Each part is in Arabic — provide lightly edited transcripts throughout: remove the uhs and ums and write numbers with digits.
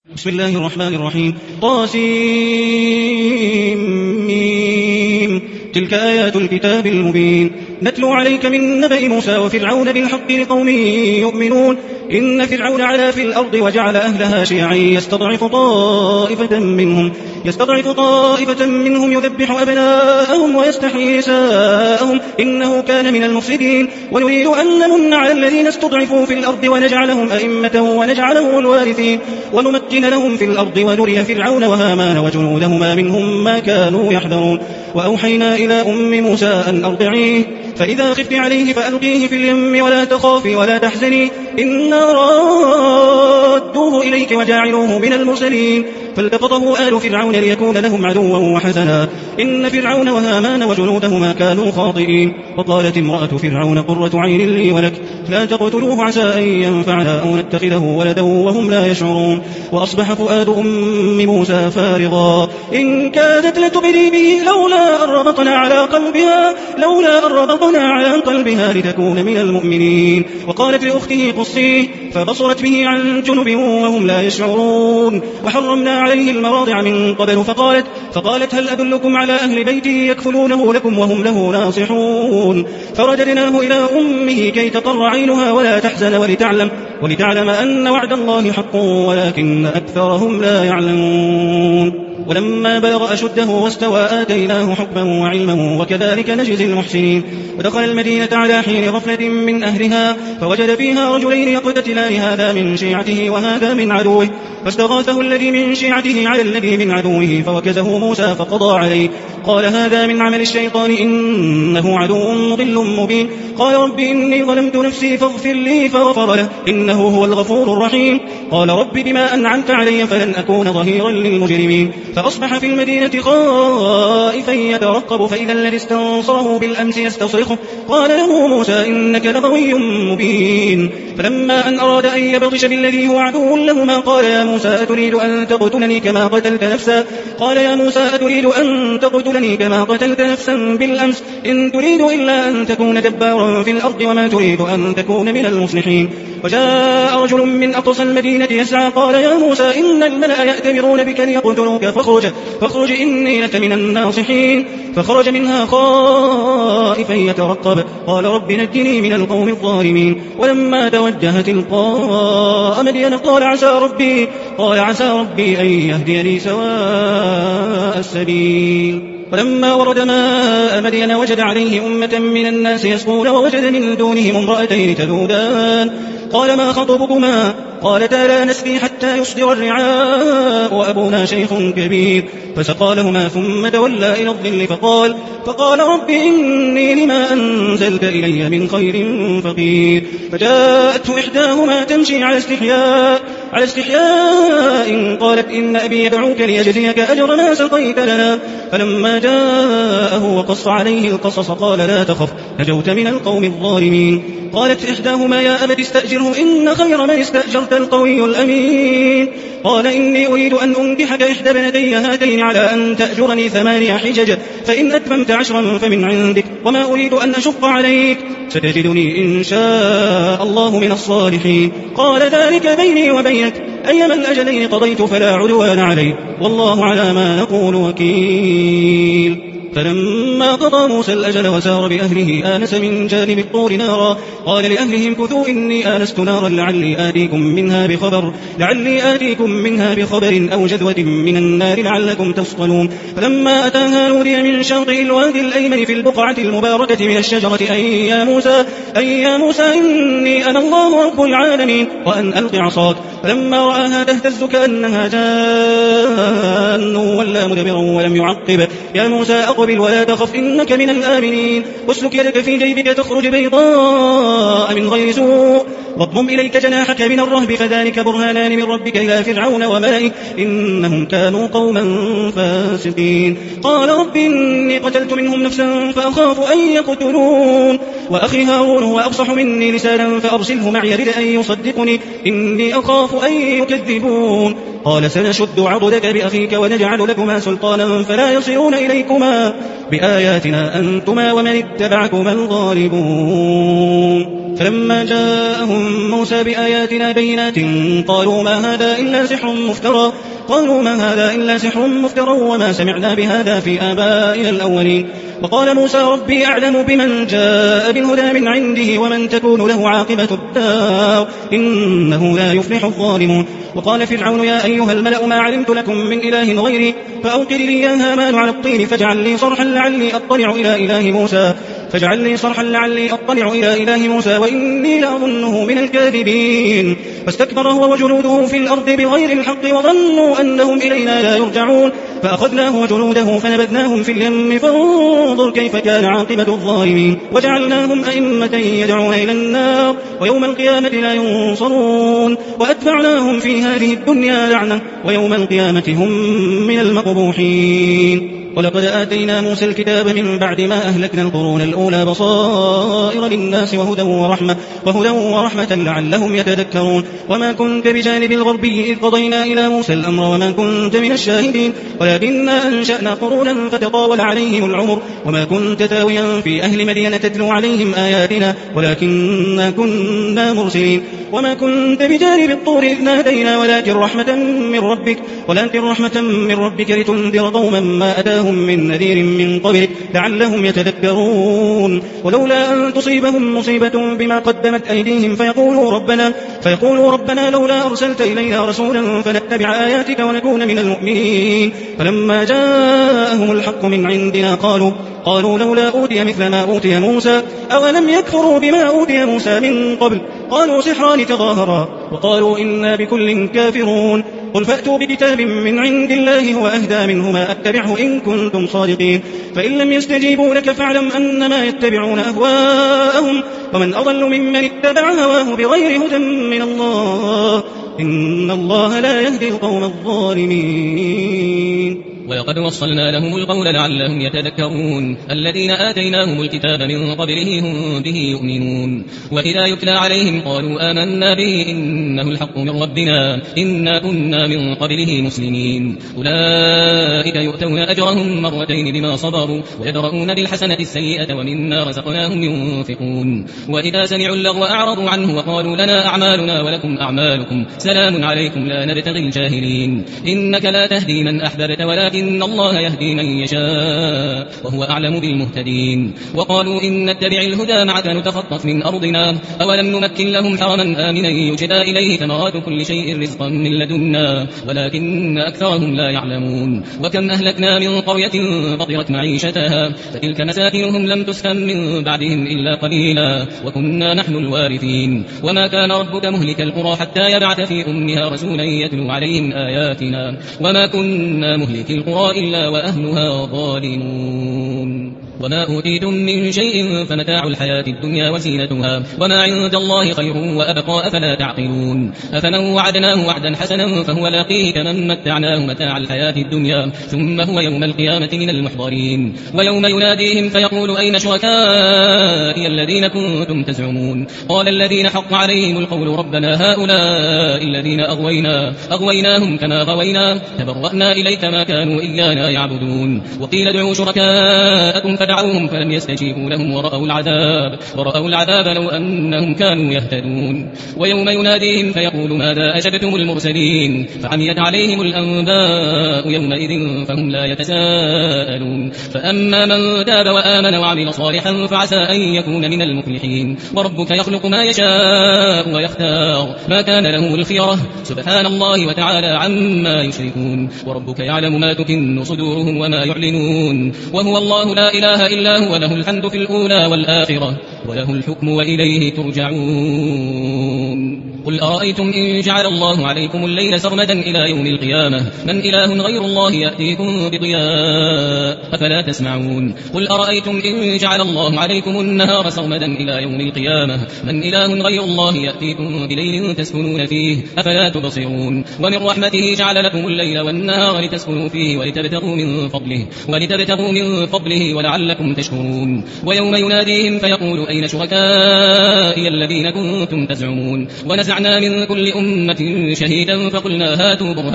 بسم الله الرحمن الرحيم. طاسيم. تلك آيات الكتاب المبين. نتلو عليك من نبأ موسى وفرعون بالحق لقوم يؤمنون. إن فرعون علا في الأرض وجعل أهلها شيعا يستضعف طائفة منهم يذبح أبناءهم ويستحيي نساءهم إنه كان من المفسدين. ونريد أن نمن على الذين استضعفوا في الأرض ونجعلهم أئمة ونجعلهم الوارثين ونمكن لهم في الأرض ونري فرعون وهامان وجنودهما منهم ما كانوا يحذرون. وأوحينا إلى أم موسى أن أرضعيه فإذا خفت عليه فألقيه في اليم ولا تخافي ولا تحزني إنا رادوه إليك وجاعلوه من المرسلين. فالتقطه آل فرعون ليكون لهم عدوا وحزنا إن فرعون وهامان وجنودهما كانوا خاطئين. وقالت امرأة فرعون قرة عين لي ولك لا تقتلوه عسى أن ينفعنا أو نتخذه ولدا وهم لا يشعرون. وأصبح فؤاد أم موسى فارغا إن كادت لتبدي به لولا أن ربطنا على قلبها لتكون من المؤمنين. وقالت لأخته قصيه فبصرت به عن جنب وهم لا يشعرون. وحرمنا عليه المراضع من قبل فقالت هل أدلكم على أهل بيتي يكفلونه لكم وهم له ناصحون. فرددناه إلى أمه كي تقر عينها ولا تحزن ولتعلم أن وعد الله حق ولكن أكثرهم لا يعلمون. ولما بلغ أشده واستوى آتيناه حكما وعلما وكذلك نجزي المحسنين. ودخل المدينة على حين غفلة من أهلها فوجد فيها رجلين يقتتلان هذا من شيعته وهذا من عدوه فاستغاثه الذي من شيعته على الذي من عدوه فوكزه موسى فقضى عليه قال هذا من عمل الشيطان إنه عدو مضل مبين. قال رب إني ظلمت نفسي فاغفر لي فغفر له إنه هو الغفور الرحيم. قال رب بما أنعمت علي فلن أكون ظهيرا للمجرمين. فأصبح في المدينة خائفا يترقب فإذا الذي استنصره بالأمس يستصرخه قال له موسى إنك لغوي مبين. فلما أن أراد أن يبطش بالذي هو عدو لهما قال يا موسى أتريد أن تقتلني كما قتلت نفسا بالأمس إن تريد إلا أن تكون جبارا في الأرض وما تريد أن تكون من المصلحين. وجاء رجل من أقصى المدينة يسعى قال يا موسى إن الملأ يأتمرون بك ليقتلوك فاخرج إني لك من الناصحين. فخرج منها خائفا يترقب قال رب نجني من القوم الظالمين. ولما توجه تلقاء مدين قال عسى ربي أن يهديني سواء السبيل. ولما ورد ماء مدين وجد عليه أمة من الناس يسقون ووجد من دونهم امرأتين تذودان قال ما خطبكما قالتا لا نسقي حتى يصدر الرعاء وأبونا شيخ كبير. فسقى لهما ثم تولى إلى الظل فقال رب إني لما أنزلت إلي من خير فقير. فجاءته إحداهما تمشي على استحياء قالت إن أبي يدعوك ليجزيك أجر ما سقيت لنا. فلما جاءه وقص عليه القصص قال لا تخف نجوت من القوم الظالمين. قالت إحداهما يا أبت استأجره إن خير من استأجرت القوي الأمين. قال إني أريد أن أنكحك إحدى ابنتي هاتين على أن تأجرني 8 حجج فإن أتممت 10 فمن عندك وما أريد أن أشق عليك ستجدني إن شاء الله من الصالحين. قال ذلك بيني وبينك أيما الأجلين قضيت فلا عدوان علي والله على ما نقول وكيل. فلما قضى موسى الأجل وسار بأهله آنس من جانب الطور نارا قال لأهلهم كثوا إني آنست نارا لعلي آتيكم منها بخبر أو جذوة من النار لعلكم تصطلون. فلما أتاها نودي من شاطئ الوادي الأيمن في البقعة المباركة من الشجرة أي يا موسى إني أنا الله رب العالمين وأن ألق عصاك. فلما رآها تهتز كأنها جان ولا مدبرا ولم يعقب يا موسى أقبل ولا تخف إنك من الآمنين. واسلك يدك في جيبك تخرج بيضاء من غير سوء واضمم إليك جناحك من الرهب فذلك برهانان من ربك إلى فرعون وملئه إنهم كانوا قوما فاسقين. قال رب إني قتلت منهم نفسا فأخاف أن يقتلون وأخي هارون هو أفصح مني لسانا فأرسله معي يرد أن يصدقني إني أخاف أن يكذبون. قال سنشد عضدك بأخيك ونجعل لكما سلطانا فلا يصلون إليكما بآياتنا أنتما ومن اتبعكما الغالبون. فلما جاءهم موسى بآياتنا بينات قالوا ما هذا إلا سحر مفترى وما سمعنا بهذا في آبائنا الأولين. وقال موسى ربي أعلم بمن جاء بالهدى من عنده ومن تكون له عاقبة الدار إنه لا يفلح الظالمون. وقال فرعون يا أيها الملأ ما علمت لكم من إله غيري فأوقد لي يا هامان على الطين فاجعل لي صرحا لعلي أطلع إلى إله موسى وإني لأظنه من الكاذبين. فاستكبر هو وجنوده في الأرض بغير الحق وظنوا أنهم إلينا لا يرجعون فأخذناه وجنوده فنبذناهم في اليم فانظر كيف كان عاقبة الظالمين. وجعلناهم أئمة يدعون إلى النار ويوم القيامة لا ينصرون وأتبعناهم في هذه الدنيا لعنة ويوم القيامة هم من المقبوحين. ولقد آتينا موسى الكتاب من بعد ما أهلكنا القرون الأولى بصائر للناس وهدى ورحمة لعلهم يتذكرون. وما كنت بجانب الغربي إذ قضينا إلى موسى الأمر وما كنت من الشاهدين ولكننا أنشأنا قرونا فتطاول عليهم العمر وما كنت تاويا في أهل مدينة تتلو عليهم آياتنا ولكننا كنا مرسلين. وما كنت بجانب الطور إذ نادينا ولكن رحمة من ربك لتنذر قوما ما أتاهم من نذير من قبلك لعلهم يتذكرون. ولولا أن تصيبهم مصيبة بما قدمت أيديهم فيقولوا ربنا لولا أرسلت إلينا رسولا فنتبع آياتك ونكون من المؤمنين. فلما جاءهم الحق من عندنا قالوا لولا أوتي مثل ما أوتي موسى أولم يكفروا بما أوتي موسى من قبل قالوا سحران تظاهرا وقالوا إنا بكل كافرون. قل فأتوا بكتاب من عند الله هو أهدى منهما أتبعه إن كنتم صادقين. فإن لم يستجيبوا لك فاعلم أنما يتبعون أهواءهم ومن أضل ممن اتبع هواه بغير هدى من الله إن الله لا يهدي القوم الظالمين. ولقد وصلنا لهم القول لعلهم يتذكرون الذين آتيناهم الكتاب من قبله هم به يؤمنون. وإذا يتلى عليهم قالوا آمنا به إنه الحق من ربنا إنا كنا من قبله مسلمين. أولئك يؤتون أجرهم مرتين بما صبروا ويدرؤون بالحسنة السيئة ومما رزقناهم ينفقون. وإذا سمعوا اللغو أعرضوا عنه وقالوا لنا أعمالنا ولكم أعمالكم سلام عليكم لا نبتغي الجاهلين. إنك لا تهدي من أحببت ولكن الله يهدي من يشاء وهو أعلم بالمهتدين. وقالوا إن نتبع الهدى معك نتخطف من أرضنا أولم نمكن لهم حرما آمنا يجبى إليه ثمرات كل شيء رزقا من لدنا ولكن أكثرهم لا يعلمون. وكم أهلكنا من قرية بطرت معيشتها فتلك مساكنهم لم تسكن من بعدهم إلا قليلا وكنا نحن الوارثين. وما كان ربك مهلك القرى حتى يبعث في أمها رسولا يتلو عليهم آياتنا وما كنا مهلك القرى إلا وأهلها ظالمون. وما أوتيتم من شيء فمتاع الحياة الدنيا وزينتها وما عند الله خير وأبقى أفلا تعقلون. أفمن وعدناه وعدا حسنا فهو لاقيه كمن متعناه متاع الحياة الدنيا ثم هو يوم القيامة من المحضرين. ويوم يناديهم فيقول أين شركائي الذين كنتم تزعمون قال الذين حق عليهم القول ربنا هؤلاء الذين أغويناهم كما غوينا تبرأنا إليك ما كانوا إيانا يعبدون. وقيل ادعوا شركاءكم فدعوهم فلم يستجيبوا لهم ورأوا العذاب لو أنهم كانوا يهتدون. ويوم يناديهم فيقول ماذا أجبتم المرسلين فعميت عليهم الأنباء يومئذ فهم لا يتساءلون. فأما من تاب وآمن وعمل صالحا فعسى أن يكون من المفلحين. وربك يخلق ما يشاء ويختار ما كان لهم الخيرة سبحان الله وتعالى عما يشركون. وربك يعلم ما تكن صدورهم وما يعلنون وهو الله لا إله إلا هو له الحمد في الأولى والآخرة وله الحكم وإليه ترجعون. قل أرأيتم إن جعل الله عليكم الليل سرمدا إلى يوم القيامة من إله غير الله يأتيكم بضياء أفلا تسمعون. قل أرأيتم إن جعل الله عليكم النهار سرمدا إلى يوم القيامة من إله غير الله يأتيكم بليل تسكنون فيه أفلا تبصرون. ومن رحمته جعل لكم الليل والنهار لتسكنوا فيه ولتبتغوا من فضله ولعلكم تشكرون. ويوم يناديهم فيقول أين شركائي الذين كنتم تزعمون ونزعنا وبعثنا من كل أمة شهيدا فقلنا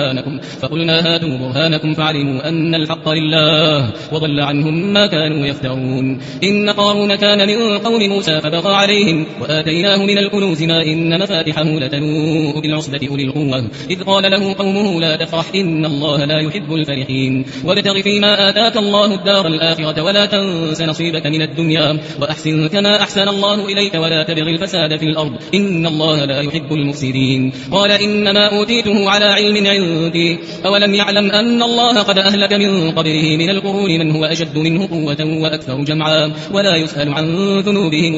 هاتوا برهانكم فعلموا أن الحق لله وضل عنهم ما كانوا يفترون. إن قارون كان من قوم موسى فبغى عليهم وآتيناه من الكنوز ما إن مفاتحه لتنوء بالعصبة أولي القوة إذ قال له قومه لا تفرح إن الله لا يحب الفرحين وابتغ فيما آتاك الله الدار الآخرة ولا تنس نصيبك من الدنيا وأحسن كما أحسن الله إليك ولا تبغ الفساد في الأرض إن الله لا يحب المفسدين. قال إنما أوتيته على علم عندي أولم يعلم أن الله قد أهلك من قبله من القرون من هو أشد منه قوة وأكثر جمعا ولا يسأل عن ذنوبهم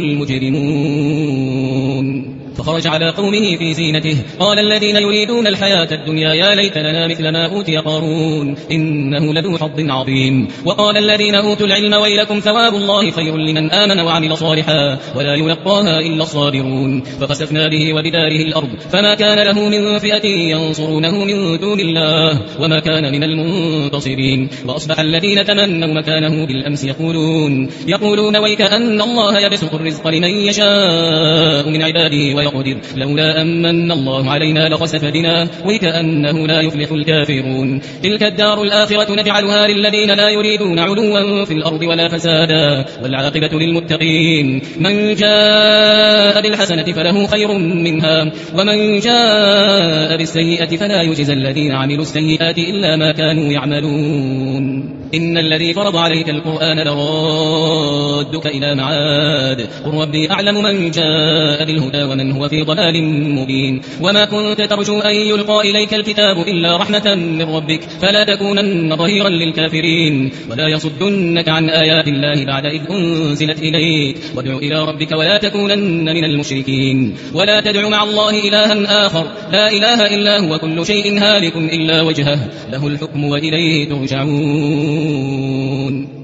المجرمون. فخرج على قومه في زينته قال الذين يريدون الحياة الدنيا يا ليت لنا مثل ما أوتي قارون إنه لذو حظ عظيم. وقال الذين أوتوا العلم ويلكم ثواب الله خير لمن آمن وعمل صالحا ولا يلقاها إلا الصابرون. فخسفنا به وبداره الأرض فما كان له من فئة ينصرونه من دون الله وما كان من المنتصرين. وأصبح الذين تمنوا مكانه بالأمس يقولون ويك أن الله يبسط الرزق لمن يشاء من عباده ويقدر لولا أمن الله علينا لخسف بنا وكأنه لا يفلح الكافرون. تلك الدار الآخرة نجعلها للذين لا يريدون علوا في الأرض ولا فسادا والعاقبة للمتقين. من جاء بالحسنة فله خير منها ومن جاء بالسيئة فلا يجزى الذين عملوا السيئات إلا ما كانوا يعملون. إن الذي فرض عليك القرآن لرادك إلى معاد قل ربي أعلم من جاء بالهدى ومن هو في ضلال مبين. وما كنت ترجو أن يلقى إليك الكتاب إلا رحمة من ربك فلا تكونن ظهيرا للكافرين ولا يصدنك عن آيات الله بعد إذ أنزلت إليك وادع إلى ربك ولا تكونن من المشركين. ولا تدع مع الله إلها آخر لا إله إلا هو كل شيء هالك إلا وجهه له الحكم وإليه ترجعون.